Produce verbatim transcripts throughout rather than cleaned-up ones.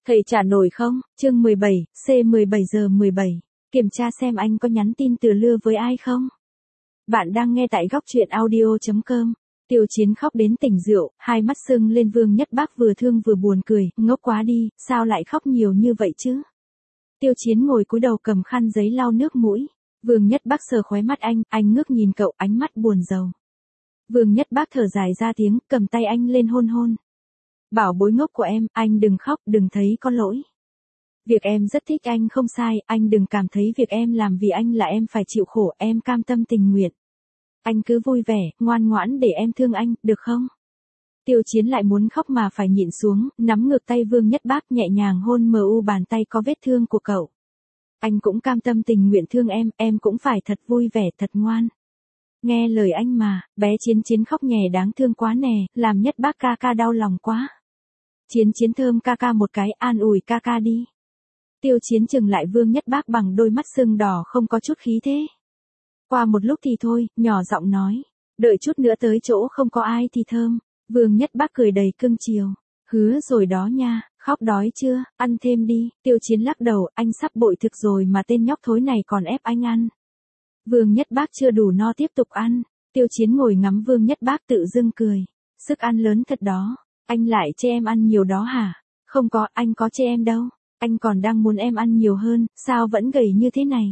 Thầy trả nổi không? Chương mười bảy, C mười bảy giờ mười bảy. Kiểm tra xem anh có nhắn tin từ lưa với ai không? Bạn đang nghe tại góc truyện audio chấm com. Tiêu Chiến khóc đến tỉnh rượu, hai mắt sưng lên. Vương Nhất Bác vừa thương vừa buồn cười, ngốc quá đi, sao lại khóc nhiều như vậy chứ? Tiêu Chiến ngồi cúi đầu cầm khăn giấy lau nước mũi. Vương Nhất Bác sờ khóe mắt anh, anh ngước nhìn cậu, ánh mắt buồn rầu. Vương Nhất Bác thở dài ra tiếng, cầm tay anh lên hôn hôn. Bảo bối ngốc của em, anh đừng khóc, đừng thấy có lỗi. Việc em rất thích anh không sai, anh đừng cảm thấy việc em làm vì anh là em phải chịu khổ, em cam tâm tình nguyện. Anh cứ vui vẻ, ngoan ngoãn để em thương anh, được không? Tiêu Chiến lại muốn khóc mà phải nhịn xuống, nắm ngược tay Vương Nhất Bác nhẹ nhàng hôn mờ u bàn tay có vết thương của cậu. Anh cũng cam tâm tình nguyện thương em, em cũng phải thật vui vẻ, thật ngoan. Nghe lời anh mà, bé Chiến Chiến khóc nhè đáng thương quá nè, làm Nhất Bác ca ca đau lòng quá. Chiến Chiến thơm ca ca một cái, an ủi ca ca đi. Tiêu Chiến chừng lại Vương Nhất Bác bằng đôi mắt sưng đỏ không có chút khí thế. Qua một lúc thì thôi, nhỏ giọng nói. Đợi chút nữa tới chỗ không có ai thì thơm. Vương Nhất Bác cười đầy cưng chiều. Hứa rồi đó nha, khóc đói chưa, ăn thêm đi. Tiêu Chiến lắc đầu, anh sắp bội thực rồi mà tên nhóc thối này còn ép anh ăn. Vương Nhất Bác chưa đủ no tiếp tục ăn. Tiêu Chiến ngồi ngắm Vương Nhất Bác tự dưng cười. Sức ăn lớn thật đó. Anh lại chê em ăn nhiều đó hả? Không có, anh có chê em đâu. Anh còn đang muốn em ăn nhiều hơn, sao vẫn gầy như thế này?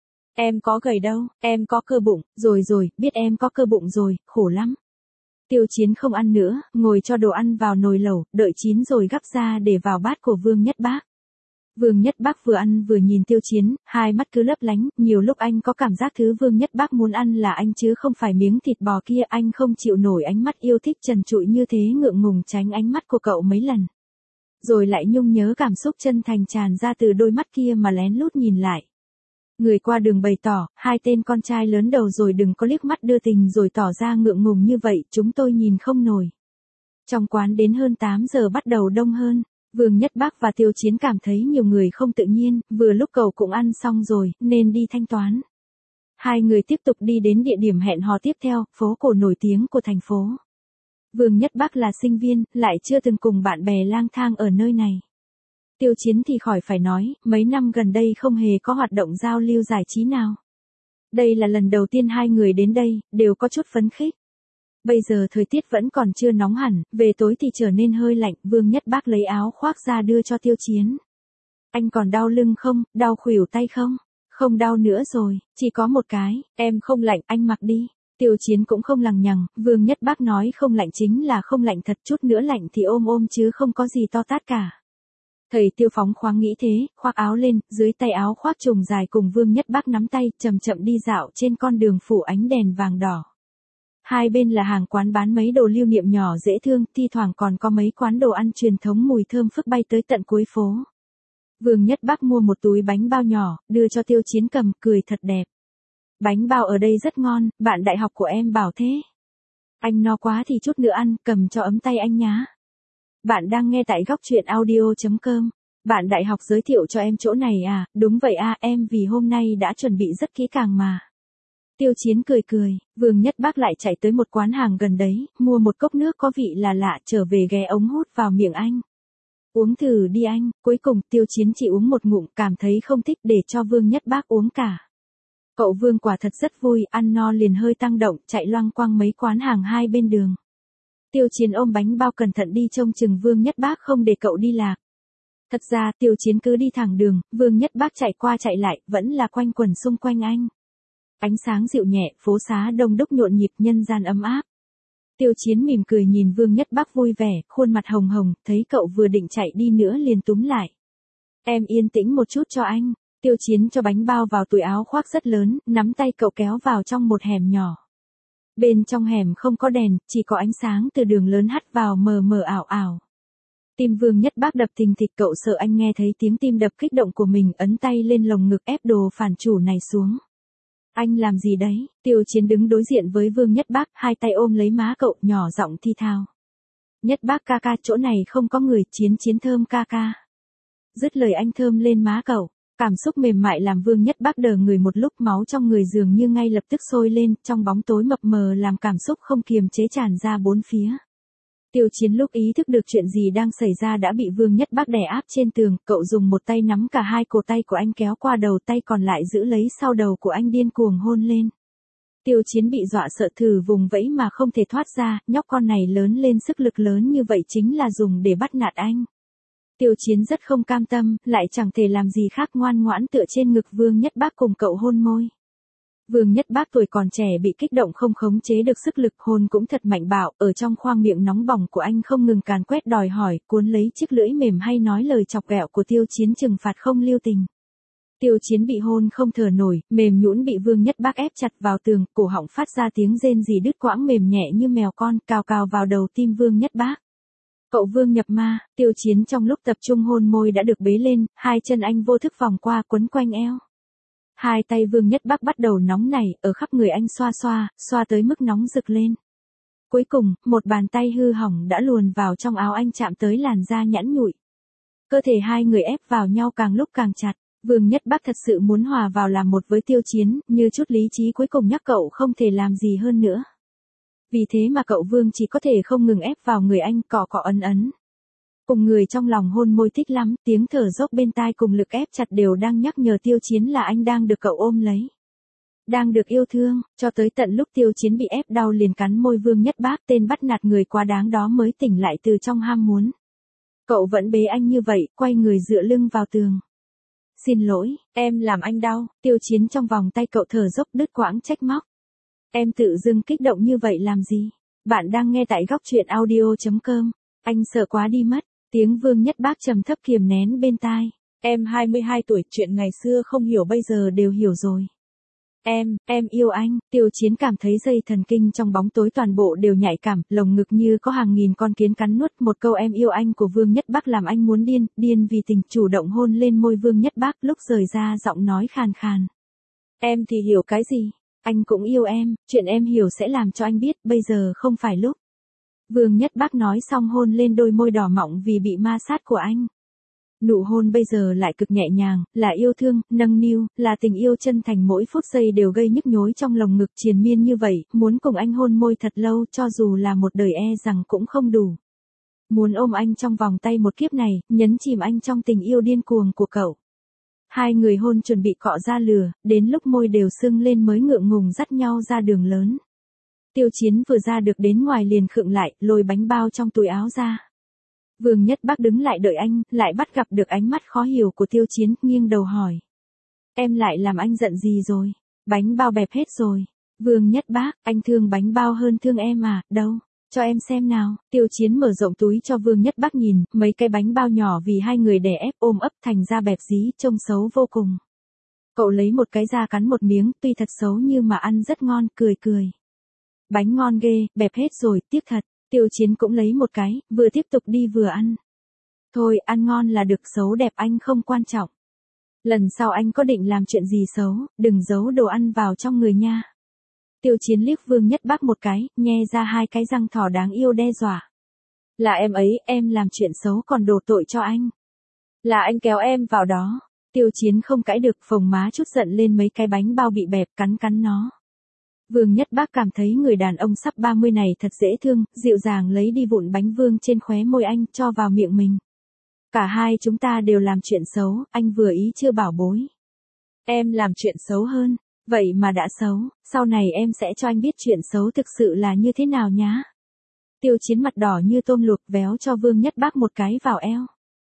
Em có gầy đâu, em có cơ bụng, rồi rồi, biết em có cơ bụng rồi, khổ lắm. Tiêu Chiến không ăn nữa, ngồi cho đồ ăn vào nồi lẩu, đợi chín rồi gắp ra để vào bát của Vương Nhất Bác. Vương Nhất Bác vừa ăn vừa nhìn Tiêu Chiến, hai mắt cứ lấp lánh, nhiều lúc anh có cảm giác thứ Vương Nhất Bác muốn ăn là anh chứ không phải miếng thịt bò kia, anh không chịu nổi ánh mắt yêu thích trần trụi như thế, ngượng ngùng tránh ánh mắt của cậu mấy lần. Rồi lại nhung nhớ cảm xúc chân thành tràn ra từ đôi mắt kia mà lén lút nhìn lại. Người qua đường bày tỏ, hai tên con trai lớn đầu rồi đừng có liếc mắt đưa tình rồi tỏ ra ngượng ngùng như vậy, chúng tôi nhìn không nổi. Trong quán đến hơn tám giờ bắt đầu đông hơn. Vương Nhất Bác và Tiêu Chiến cảm thấy nhiều người không tự nhiên, vừa lúc cậu cũng ăn xong rồi, nên đi thanh toán. Hai người tiếp tục đi đến địa điểm hẹn hò tiếp theo, phố cổ nổi tiếng của thành phố. Vương Nhất Bác là sinh viên, lại chưa từng cùng bạn bè lang thang ở nơi này. Tiêu Chiến thì khỏi phải nói, mấy năm gần đây không hề có hoạt động giao lưu giải trí nào. Đây là lần đầu tiên hai người đến đây, đều có chút phấn khích. Bây giờ thời tiết vẫn còn chưa nóng hẳn, về tối thì trở nên hơi lạnh, Vương Nhất Bác lấy áo khoác ra đưa cho Tiêu Chiến. Anh còn đau lưng không, đau khuỷu tay không? Không đau nữa rồi, chỉ có một cái, em không lạnh, anh mặc đi. Tiêu Chiến cũng không lằng nhằng, Vương Nhất Bác nói không lạnh chính là không lạnh thật, chút nữa lạnh thì ôm ôm chứ không có gì to tát cả. Thầy Tiêu phóng khoáng nghĩ thế, khoác áo lên, dưới tay áo khoác trùng dài cùng Vương Nhất Bác nắm tay, chậm chậm đi dạo trên con đường phủ ánh đèn vàng đỏ. Hai bên là hàng quán bán mấy đồ lưu niệm nhỏ dễ thương, thi thoảng còn có mấy quán đồ ăn truyền thống mùi thơm phức bay tới tận cuối phố. Vương Nhất Bác mua một túi bánh bao nhỏ, đưa cho Tiêu Chiến cầm, cười thật đẹp. Bánh bao ở đây rất ngon, bạn đại học của em bảo thế. Anh no quá thì chút nữa ăn, cầm cho ấm tay anh nhá. Bạn đang nghe tại góc truyện audio chấm com. Bạn đại học giới thiệu cho em chỗ này à, đúng vậy à, em vì hôm nay đã chuẩn bị rất kỹ càng mà. Tiêu Chiến cười cười, Vương Nhất Bác lại chạy tới một quán hàng gần đấy, mua một cốc nước có vị là lạ, trở về ghé ống hút vào miệng anh. Uống thử đi anh, cuối cùng Tiêu Chiến chỉ uống một ngụm, cảm thấy không thích để cho Vương Nhất Bác uống cả. Cậu Vương quả thật rất vui, ăn no liền hơi tăng động, chạy loang quang mấy quán hàng hai bên đường. Tiêu Chiến ôm bánh bao cẩn thận đi trông chừng Vương Nhất Bác không để cậu đi lạc. Thật ra Tiêu Chiến cứ đi thẳng đường, Vương Nhất Bác chạy qua chạy lại, vẫn là quanh quẩn xung quanh anh. Ánh sáng dịu nhẹ, phố xá đông đúc nhộn nhịp, nhân gian ấm áp. Tiêu Chiến mỉm cười nhìn Vương Nhất Bác vui vẻ, khuôn mặt hồng hồng, thấy cậu vừa định chạy đi nữa liền túm lại. Em yên tĩnh một chút cho anh. Tiêu Chiến cho bánh bao vào túi áo khoác rất lớn, nắm tay cậu kéo vào trong một hẻm nhỏ. Bên trong hẻm không có đèn, chỉ có ánh sáng từ đường lớn hắt vào mờ mờ ảo ảo. Tim Vương Nhất Bác đập thình thịch, cậu sợ anh nghe thấy tiếng tim đập kích động của mình, ấn tay lên lồng ngực ép đồ phản chủ này xuống. Anh làm gì đấy? Tiêu Chiến đứng đối diện với Vương Nhất Bác, hai tay ôm lấy má cậu, nhỏ giọng thi thao. Nhất Bác ca ca, chỗ này không có người, Chiến Chiến thơm ca ca. Dứt lời anh thơm lên má cậu. Cảm xúc mềm mại làm Vương Nhất Bác đờ người một lúc, máu trong người dường như ngay lập tức sôi lên, trong bóng tối mập mờ làm cảm xúc không kiềm chế tràn ra bốn phía. Tiêu Chiến lúc ý thức được chuyện gì đang xảy ra đã bị Vương Nhất Bác đè áp trên tường, cậu dùng một tay nắm cả hai cổ tay của anh kéo qua đầu, tay còn lại giữ lấy sau đầu của anh điên cuồng hôn lên. Tiêu Chiến bị dọa sợ thử vùng vẫy mà không thể thoát ra, nhóc con này lớn lên sức lực lớn như vậy chính là dùng để bắt nạt anh. Tiêu Chiến rất không cam tâm, lại chẳng thể làm gì khác ngoan ngoãn tựa trên ngực Vương Nhất Bác cùng cậu hôn môi. Vương Nhất Bác tuổi còn trẻ bị kích động không khống chế được sức lực, hôn cũng thật mạnh bạo, ở trong khoang miệng nóng bỏng của anh không ngừng càn quét đòi hỏi, cuốn lấy chiếc lưỡi mềm hay nói lời chọc ghẹo của Tiêu Chiến trừng phạt không lưu tình. Tiêu Chiến bị hôn không thở nổi, mềm nhũn bị Vương Nhất Bác ép chặt vào tường, cổ họng phát ra tiếng rên rỉ đứt quãng mềm nhẹ như mèo con, cào cào vào đầu tim Vương Nhất Bác. Cậu Vương nhập ma, Tiêu Chiến trong lúc tập trung hôn môi đã được bế lên, hai chân anh vô thức vòng qua quấn quanh eo. Hai tay Vương Nhất Bác bắt đầu nóng nảy, ở khắp người anh xoa xoa, xoa tới mức nóng rực lên. Cuối cùng, một bàn tay hư hỏng đã luồn vào trong áo anh chạm tới làn da nhẵn nhụi. Cơ thể hai người ép vào nhau càng lúc càng chặt. Vương Nhất Bác thật sự muốn hòa vào làm một với Tiêu Chiến, như chút lý trí cuối cùng nhắc cậu không thể làm gì hơn nữa. Vì thế mà cậu Vương chỉ có thể không ngừng ép vào người anh, cọ cọ ấn ấn. Cùng người trong lòng hôn môi thích lắm, tiếng thở dốc bên tai cùng lực ép chặt đều đang nhắc nhở Tiêu Chiến là anh đang được cậu ôm lấy. Đang được yêu thương, cho tới tận lúc Tiêu Chiến bị ép đau liền cắn môi Vương Nhất Bác, tên bắt nạt người quá đáng đó mới tỉnh lại từ trong ham muốn. Cậu vẫn bế anh như vậy, quay người dựa lưng vào tường. Xin lỗi, em làm anh đau, Tiêu Chiến trong vòng tay cậu thở dốc đứt quãng trách móc. Em tự dưng kích động như vậy làm gì? Bạn đang nghe tại góc truyện audio chấm com. Anh sợ quá đi mất, tiếng Vương Nhất Bác trầm thấp kiềm nén bên tai. Em hai mươi hai tuổi, chuyện ngày xưa không hiểu bây giờ đều hiểu rồi. Em, em yêu anh, Tiêu Chiến cảm thấy dây thần kinh trong bóng tối toàn bộ đều nhạy cảm, lồng ngực như có hàng nghìn con kiến cắn nuốt. Một câu em yêu anh của Vương Nhất Bác làm anh muốn điên, điên vì tình, chủ động hôn lên môi Vương Nhất Bác, lúc rời ra giọng nói khàn khàn. Em thì hiểu cái gì? Anh cũng yêu em, chuyện em hiểu sẽ làm cho anh biết, bây giờ không phải lúc. Vương Nhất Bác nói xong hôn lên đôi môi đỏ mọng vì bị ma sát của anh. Nụ hôn bây giờ lại cực nhẹ nhàng, là yêu thương, nâng niu, là tình yêu chân thành, mỗi phút giây đều gây nhức nhối trong lồng ngực triền miên như vậy, muốn cùng anh hôn môi thật lâu cho dù là một đời e rằng cũng không đủ. Muốn ôm anh trong vòng tay một kiếp này, nhấn chìm anh trong tình yêu điên cuồng của cậu. Hai người hôn chuẩn bị cọ ra lửa, đến lúc môi đều sưng lên mới ngượng ngùng dắt nhau ra đường lớn. Tiêu Chiến vừa ra được đến ngoài liền khựng lại, lôi bánh bao trong túi áo ra. Vương Nhất Bác đứng lại đợi anh, lại bắt gặp được ánh mắt khó hiểu của Tiêu Chiến, nghiêng đầu hỏi. Em lại làm anh giận gì rồi? Bánh bao bẹp hết rồi. Vương Nhất Bác, anh thương bánh bao hơn thương em à, đâu? Cho em xem nào. Tiêu Chiến mở rộng túi cho Vương Nhất Bác nhìn, mấy cái bánh bao nhỏ vì hai người đè ép ôm ấp thành ra bẹp dí, trông xấu vô cùng. Cậu lấy một cái ra cắn một miếng, tuy thật xấu nhưng mà ăn rất ngon, cười cười. Bánh ngon ghê, bẹp hết rồi, tiếc thật. Tiêu Chiến cũng lấy một cái, vừa tiếp tục đi vừa ăn. Thôi, ăn ngon là được, xấu đẹp anh không quan trọng. Lần sau anh có định làm chuyện gì xấu, đừng giấu đồ ăn vào trong người nha. Tiêu Chiến liếc Vương Nhất Bác một cái, nhe ra hai cái răng thỏ đáng yêu đe dọa. Là em ấy, em làm chuyện xấu còn đổ tội cho anh. Là anh kéo em vào đó. Tiêu Chiến không cãi được, phồng má chút giận lên mấy cái bánh bao bị bẹp, cắn cắn nó. Vương Nhất Bác cảm thấy người đàn ông sắp ba mươi này thật dễ thương, dịu dàng lấy đi vụn bánh vương trên khóe môi anh, cho vào miệng mình. Cả hai chúng ta đều làm chuyện xấu, anh vừa ý chưa bảo bối. Em làm chuyện xấu hơn, vậy mà đã xấu, sau này em sẽ cho anh biết chuyện xấu thực sự là như thế nào nhá. Tiêu Chiến mặt đỏ như tôm luộc, véo cho Vương Nhất Bác một cái vào eo.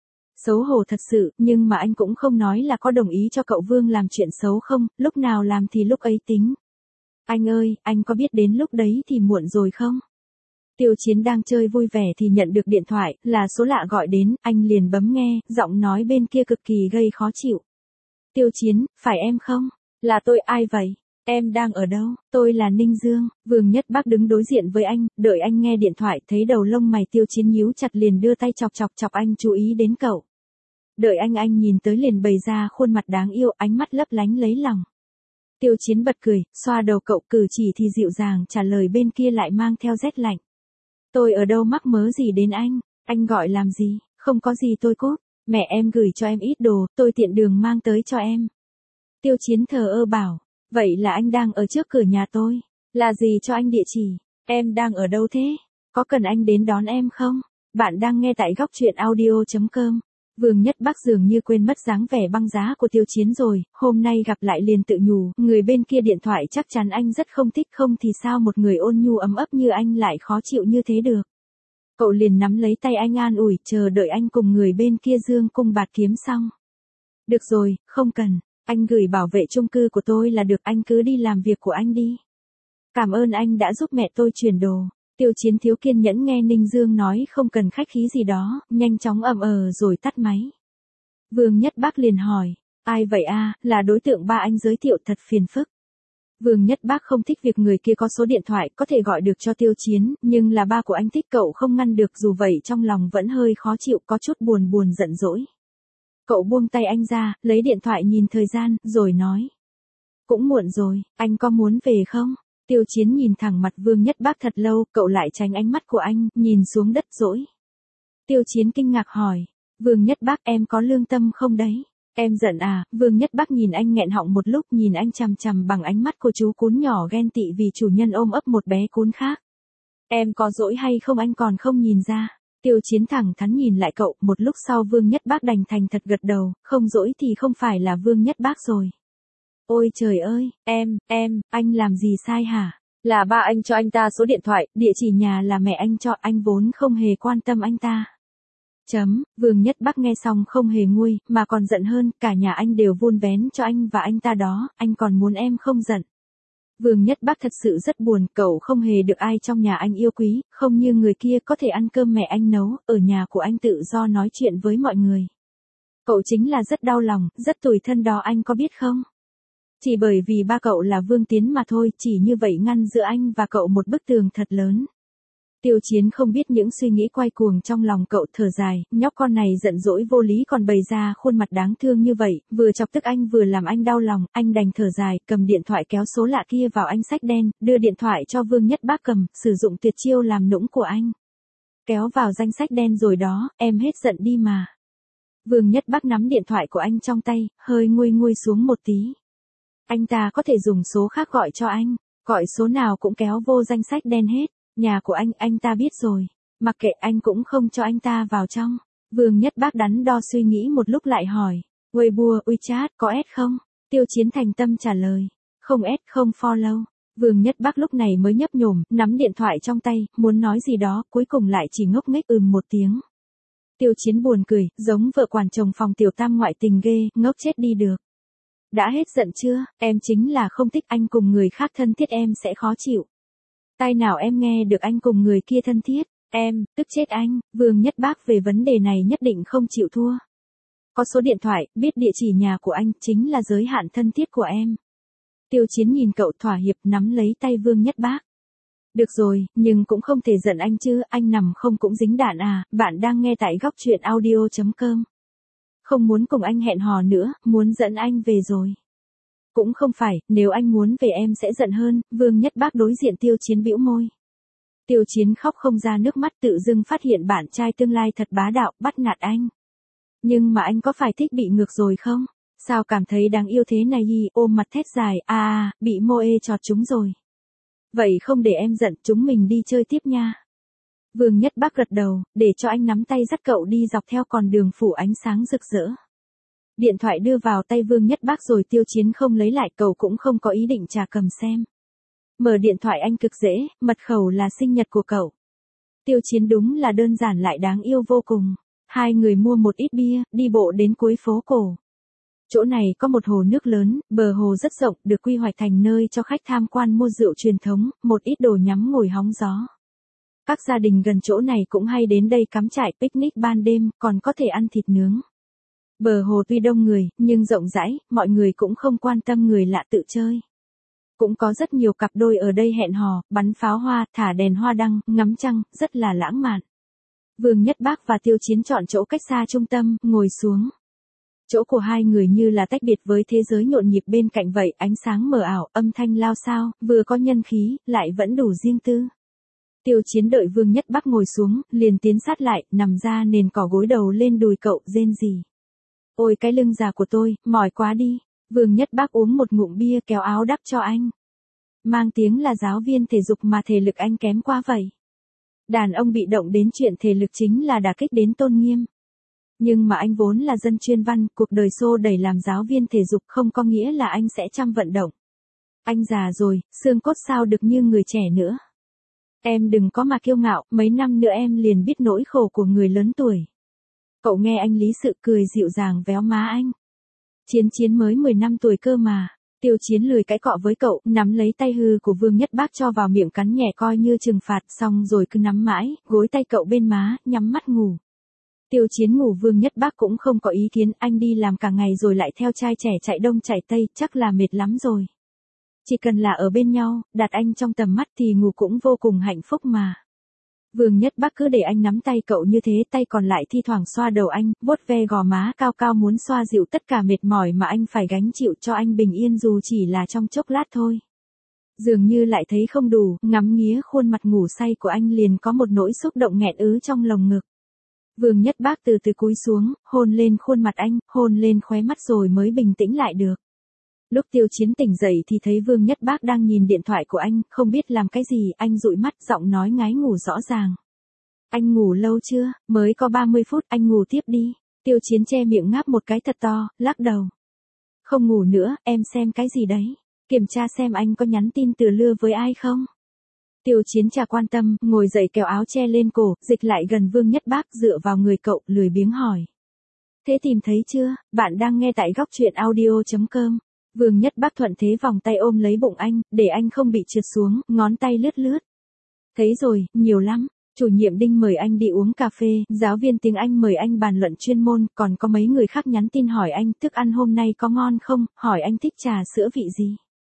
Xấu hổ thật sự, nhưng mà anh cũng không nói là có đồng ý cho cậu Vương làm chuyện xấu không, lúc nào làm thì lúc ấy tính. Anh ơi, anh có biết đến lúc đấy thì muộn rồi không? Tiêu Chiến đang chơi vui vẻ thì nhận được điện thoại, là số lạ gọi đến, anh liền bấm nghe, giọng nói bên kia cực kỳ gây khó chịu. Tiêu Chiến, phải em không? Là tôi, ai vậy? Em đang ở đâu? Tôi là Ninh Dương. Vương Nhất Bác đứng đối diện với anh, đợi anh nghe điện thoại, thấy đầu lông mày Tiêu Chiến nhíu chặt liền đưa tay chọc chọc chọc anh chú ý đến cậu. Đợi anh anh nhìn tới liền bày ra khuôn mặt đáng yêu, ánh mắt lấp lánh lấy lòng. Tiêu Chiến bật cười, xoa đầu cậu, cử chỉ thì dịu dàng, trả lời bên kia lại mang theo rét lạnh. Tôi ở đâu mắc mớ gì đến anh, anh gọi làm gì, không có gì tôi cốt, mẹ em gửi cho em ít đồ, tôi tiện đường mang tới cho em. Tiêu Chiến thờ ơ bảo, vậy là anh đang ở trước cửa nhà tôi, là gì cho anh địa chỉ, em đang ở đâu thế? Có cần anh đến đón em không? Bạn đang nghe tại góc truyện audio chấm com. Vương Nhất Bắc dường như quên mất dáng vẻ băng giá của Tiêu Chiến rồi, hôm nay gặp lại liền tự nhủ, người bên kia điện thoại chắc chắn anh rất không thích, không thì sao một người ôn nhu ấm ấp như anh lại khó chịu như thế được. Cậu liền nắm lấy tay anh an ủi, chờ đợi anh cùng người bên kia dương cung bạt kiếm xong. Được rồi, không cần, anh gửi bảo vệ chung cư của tôi là được, anh cứ đi làm việc của anh đi. Cảm ơn anh đã giúp mẹ tôi chuyển đồ. Tiêu Chiến thiếu kiên nhẫn nghe Ninh Dương nói không cần khách khí gì đó, nhanh chóng ầm ờ rồi tắt máy. Vương Nhất Bắc liền hỏi, ai vậy a? Là đối tượng ba anh giới thiệu, thật phiền phức. Vương Nhất Bắc không thích việc người kia có số điện thoại có thể gọi được cho Tiêu Chiến, nhưng là ba của anh thích cậu không ngăn được, dù vậy trong lòng vẫn hơi khó chịu, có chút buồn buồn giận dỗi. Cậu buông tay anh ra, lấy điện thoại nhìn thời gian, rồi nói. Cũng muộn rồi, anh có muốn về không? Tiêu Chiến nhìn thẳng mặt Vương Nhất Bắc thật lâu, cậu lại tránh ánh mắt của anh, nhìn xuống đất dỗi. Tiêu Chiến kinh ngạc hỏi, Vương Nhất Bắc em có lương tâm không đấy? Em giận à? Vương Nhất Bắc nhìn anh nghẹn họng một lúc, nhìn anh chằm chằm bằng ánh mắt của chú cún nhỏ ghen tị vì chủ nhân ôm ấp một bé cún khác. Em có dỗi hay không anh còn không nhìn ra? Tiêu Chiến thẳng thắn nhìn lại cậu, một lúc sau Vương Nhất Bắc đành thành thật gật đầu, không dỗi thì không phải là Vương Nhất Bắc rồi. Ôi trời ơi, em, em, anh làm gì sai hả? Là ba anh cho anh ta số điện thoại, địa chỉ nhà là mẹ anh cho, anh vốn không hề quan tâm anh ta. Chấm, Vương Nhất Bắc nghe xong không hề nguôi, mà còn giận hơn, cả nhà anh đều vun vén cho anh và anh ta đó, anh còn muốn em không giận. Vương Nhất Bắc thật sự rất buồn, cậu không hề được ai trong nhà anh yêu quý, không như người kia có thể ăn cơm mẹ anh nấu, ở nhà của anh tự do nói chuyện với mọi người. Cậu chính là rất đau lòng, rất tủi thân đó, anh có biết không? Chỉ bởi vì ba cậu là Vương Tiến mà thôi, chỉ như vậy ngăn giữa anh và cậu một bức tường thật lớn. Tiêu Chiến không biết những suy nghĩ quay cuồng trong lòng cậu, thở dài, nhóc con này giận dỗi vô lý còn bày ra khuôn mặt đáng thương như vậy, vừa chọc tức anh vừa làm anh đau lòng, anh đành thở dài, cầm điện thoại kéo số lạ kia vào danh sách đen, đưa điện thoại cho Vương Nhất Bắc cầm, sử dụng tuyệt chiêu làm nũng của anh. Kéo vào danh sách đen rồi đó, em hết giận đi mà. Vương Nhất Bắc nắm điện thoại của anh trong tay, hơi nguôi nguôi xuống một tí. Anh ta có thể dùng số khác gọi cho anh, gọi số nào cũng kéo vô danh sách đen hết. Nhà của anh, anh ta biết rồi. Mặc kệ, anh cũng không cho anh ta vào trong. Vương Nhất Bắc đắn đo suy nghĩ một lúc lại hỏi. Weibo, WeChat, có add không? Tiêu Chiến thành tâm trả lời. Không add, không follow. Vương Nhất Bắc lúc này mới nhấp nhổm, nắm điện thoại trong tay, muốn nói gì đó, cuối cùng lại chỉ ngốc nghếch ừm một tiếng. Tiêu Chiến buồn cười, giống vợ quản chồng phòng tiểu tam ngoại tình ghê, ngốc chết đi được. Đã hết giận chưa? Em chính là không thích anh cùng người khác thân thiết, em sẽ khó chịu. Tai nào em nghe được anh cùng người kia thân thiết, em, tức chết anh. Vương Nhất Bắc về vấn đề này nhất định không chịu thua. Có số điện thoại, biết địa chỉ nhà của anh, chính là giới hạn thân thiết của em. Tiêu Chiến nhìn cậu thỏa hiệp, nắm lấy tay Vương Nhất Bắc. Được rồi, nhưng cũng không thể giận anh chứ, anh nằm không cũng dính đạn à. Bạn đang nghe tại góc truyện audio chấm com. Không muốn cùng anh hẹn hò nữa, muốn dẫn anh về rồi. Cũng không phải, nếu anh muốn về em sẽ giận hơn. Vương Nhất Bắc đối diện Tiêu Chiến bĩu môi. Tiêu Chiến khóc không ra nước mắt, tự dưng phát hiện bạn trai tương lai thật bá đạo, bắt nạt anh. Nhưng mà anh có phải thích bị ngược rồi không? Sao cảm thấy đáng yêu thế này y, ôm mặt thét dài, à à, bị mô ê chọt chúng rồi. Vậy không để em giận, chúng mình đi chơi tiếp nha. Vương Nhất Bắc gật đầu, để cho anh nắm tay dắt cậu đi dọc theo con đường phủ ánh sáng rực rỡ. Điện thoại đưa vào tay Vương Nhất Bắc rồi Tiêu Chiến không lấy lại, cậu cũng không có ý định trả cầm xem. Mở điện thoại anh cực dễ, mật khẩu là sinh nhật của cậu. Tiêu Chiến đúng là đơn giản lại đáng yêu vô cùng. Hai người mua một ít bia, đi bộ đến cuối phố cổ. Chỗ này có một hồ nước lớn, bờ hồ rất rộng, được quy hoạch thành nơi cho khách tham quan mua rượu truyền thống, một ít đồ nhắm ngồi hóng gió. Các gia đình gần chỗ này cũng hay đến đây cắm trại picnic ban đêm, còn có thể ăn thịt nướng. Bờ hồ tuy đông người, nhưng rộng rãi, mọi người cũng không quan tâm người lạ tự chơi. Cũng có rất nhiều cặp đôi ở đây hẹn hò, bắn pháo hoa, thả đèn hoa đăng, ngắm trăng, rất là lãng mạn. Vương Nhất Bắc và Tiêu Chiến chọn chỗ cách xa trung tâm, ngồi xuống. Chỗ của hai người như là tách biệt với thế giới nhộn nhịp bên cạnh vậy, ánh sáng mờ ảo, âm thanh lao xao, vừa có nhân khí, lại vẫn đủ riêng tư. Tiêu Chiến đợi Vương Nhất Bắc ngồi xuống, liền tiến sát lại, nằm ra nền cỏ gối đầu lên đùi cậu, rên rỉ. Ôi cái lưng già của tôi, mỏi quá đi. Vương Nhất Bắc uống một ngụm bia, kéo áo đắp cho anh. Mang tiếng là giáo viên thể dục mà thể lực anh kém quá vậy. Đàn ông bị động đến chuyện thể lực chính là đả kích đến tôn nghiêm. Nhưng mà anh vốn là dân chuyên văn, cuộc đời xô đẩy làm giáo viên thể dục không có nghĩa là anh sẽ chăm vận động. Anh già rồi, xương cốt sao được như người trẻ nữa. Em đừng có mà kiêu ngạo, mấy năm nữa em liền biết nỗi khổ của người lớn tuổi. Cậu nghe anh lý sự cười dịu dàng véo má anh. Chiến Chiến mới mười năm tuổi cơ mà. Tiêu Chiến lười cãi cọ với cậu, nắm lấy tay hư của Vương Nhất Bác cho vào miệng cắn nhẹ coi như trừng phạt, xong rồi cứ nắm mãi, gối tay cậu bên má, nhắm mắt ngủ. Tiêu Chiến ngủ, Vương Nhất Bác cũng không có ý kiến, anh đi làm cả ngày rồi lại theo trai trẻ chạy đông chạy tây, chắc là mệt lắm rồi. Chỉ cần là ở bên nhau, đặt anh trong tầm mắt thì ngủ cũng vô cùng hạnh phúc mà. Vương Nhất Bác cứ để anh nắm tay cậu như thế, tay còn lại thi thoảng xoa đầu anh, vuốt ve gò má cao cao muốn xoa dịu tất cả mệt mỏi mà anh phải gánh chịu cho anh bình yên dù chỉ là trong chốc lát thôi. Dường như lại thấy không đủ, ngắm nghía khuôn mặt ngủ say của anh liền có một nỗi xúc động nghẹn ứ trong lồng ngực. Vương Nhất Bác từ từ cúi xuống, hôn lên khuôn mặt anh, hôn lên khóe mắt rồi mới bình tĩnh lại được. Lúc Tiêu Chiến tỉnh dậy thì thấy Vương Nhất Bác đang nhìn điện thoại của anh, không biết làm cái gì, anh dụi mắt, giọng nói ngái ngủ rõ ràng. Anh ngủ lâu chưa? Mới có ba mươi phút, anh ngủ tiếp đi. Tiêu Chiến che miệng ngáp một cái thật to, lắc đầu. Không ngủ nữa, em xem cái gì đấy? Kiểm tra xem anh có nhắn tin từ lưa với ai không? Tiêu Chiến chả quan tâm, ngồi dậy kéo áo che lên cổ, dịch lại gần Vương Nhất Bác dựa vào người cậu, lười biếng hỏi. Thế tìm thấy chưa? Bạn đang nghe tại góc truyện audio chấm com. Vương Nhất Bác thuận thế vòng tay ôm lấy bụng anh, để anh không bị trượt xuống, ngón tay lướt lướt. Thấy rồi, nhiều lắm. Chủ nhiệm Đinh mời anh đi uống cà phê, giáo viên tiếng Anh mời anh bàn luận chuyên môn, còn có mấy người khác nhắn tin hỏi anh thức ăn hôm nay có ngon không, hỏi anh thích trà sữa vị gì.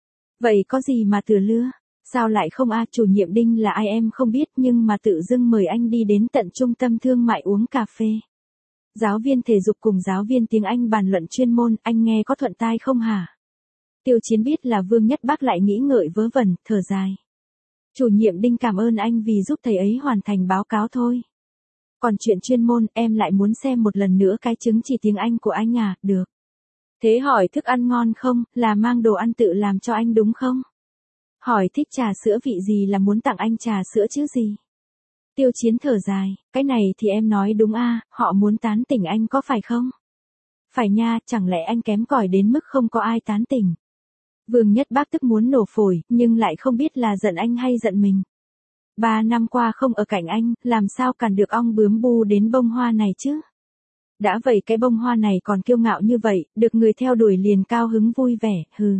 Vậy có gì mà từ lưa? Sao lại không a? À, chủ nhiệm Đinh là ai em không biết nhưng mà tự dưng mời anh đi đến tận trung tâm thương mại uống cà phê. Giáo viên thể dục cùng giáo viên tiếng Anh bàn luận chuyên môn, anh nghe có thuận tai không hả? Tiêu Chiến biết là Vương Nhất Bác lại nghĩ ngợi vớ vẩn, thở dài. Chủ nhiệm Đinh cảm ơn anh vì giúp thầy ấy hoàn thành báo cáo thôi. Còn chuyện chuyên môn, em lại muốn xem một lần nữa cái chứng chỉ tiếng Anh của anh à, được. Thế hỏi thức ăn ngon không, là mang đồ ăn tự làm cho anh đúng không? Hỏi thích trà sữa vị gì là muốn tặng anh trà sữa chứ gì? Tiêu Chiến thở dài, cái này thì em nói đúng a, à, họ muốn tán tỉnh anh có phải không? Phải nha, chẳng lẽ anh kém cỏi đến mức không có ai tán tỉnh? Vương Nhất Bác tức muốn nổ phổi, nhưng lại không biết là giận anh hay giận mình. Ba năm qua không ở cạnh anh, làm sao cản được ong bướm bu đến bông hoa này chứ? Đã vậy cái bông hoa này còn kiêu ngạo như vậy, được người theo đuổi liền cao hứng vui vẻ, hừ.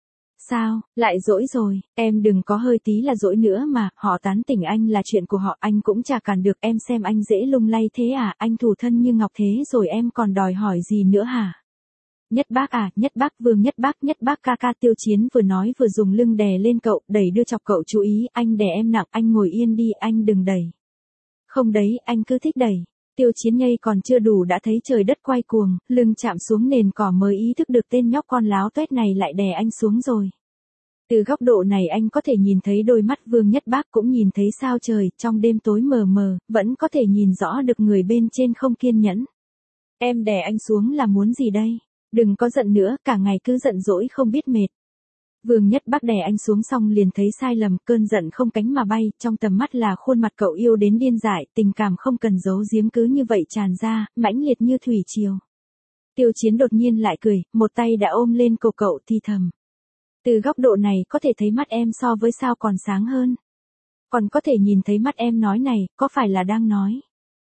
Sao, lại dỗi rồi, em đừng có hơi tí là dỗi nữa mà, họ tán tỉnh anh là chuyện của họ, anh cũng chả cản được, em xem anh dễ lung lay thế à, anh thủ thân như ngọc thế rồi em còn đòi hỏi gì nữa hả? Nhất Bác à, Nhất Bác, Vương Nhất Bác, Nhất Bác ca ca. Tiêu Chiến vừa nói vừa dùng lưng đè lên cậu, đẩy đưa chọc cậu chú ý, anh đè em nặng, anh ngồi yên đi, anh đừng đẩy. Không đấy, anh cứ thích đẩy. Tiêu Chiến nhây còn chưa đủ đã thấy trời đất quay cuồng, lưng chạm xuống nền cỏ mới ý thức được tên nhóc con láo tuét này lại đè anh xuống rồi. Từ góc độ này anh có thể nhìn thấy đôi mắt Vương Nhất Bác, cũng nhìn thấy sao trời, trong đêm tối mờ mờ, vẫn có thể nhìn rõ được người bên trên không kiên nhẫn. Em đè anh xuống là muốn gì đây? Đừng có giận nữa, cả ngày cứ giận dỗi không biết mệt. Vương Nhất Bác đè anh xuống xong liền thấy sai lầm, cơn giận không cánh mà bay, trong tầm mắt là khuôn mặt cậu yêu đến điên dại, tình cảm không cần giấu giếm cứ như vậy tràn ra, mãnh liệt như thủy triều. Tiêu Chiến đột nhiên lại cười, một tay đã ôm lên cổ cậu thì thầm. Từ góc độ này có thể thấy mắt em so với sao còn sáng hơn. Còn có thể nhìn thấy mắt em nói này, có phải là đang nói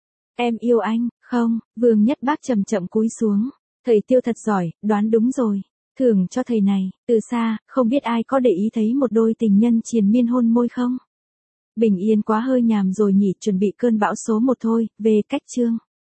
em yêu anh, không? Vương Nhất Bác chậm chậm cúi xuống. Thầy Tiêu thật giỏi, đoán đúng rồi. Thưởng cho thầy này, từ xa, không biết ai có để ý thấy một đôi tình nhân triền miên hôn môi không? Bình yên quá hơi nhàm rồi nhỉ, chuẩn bị cơn bão số một thôi, về cách chương.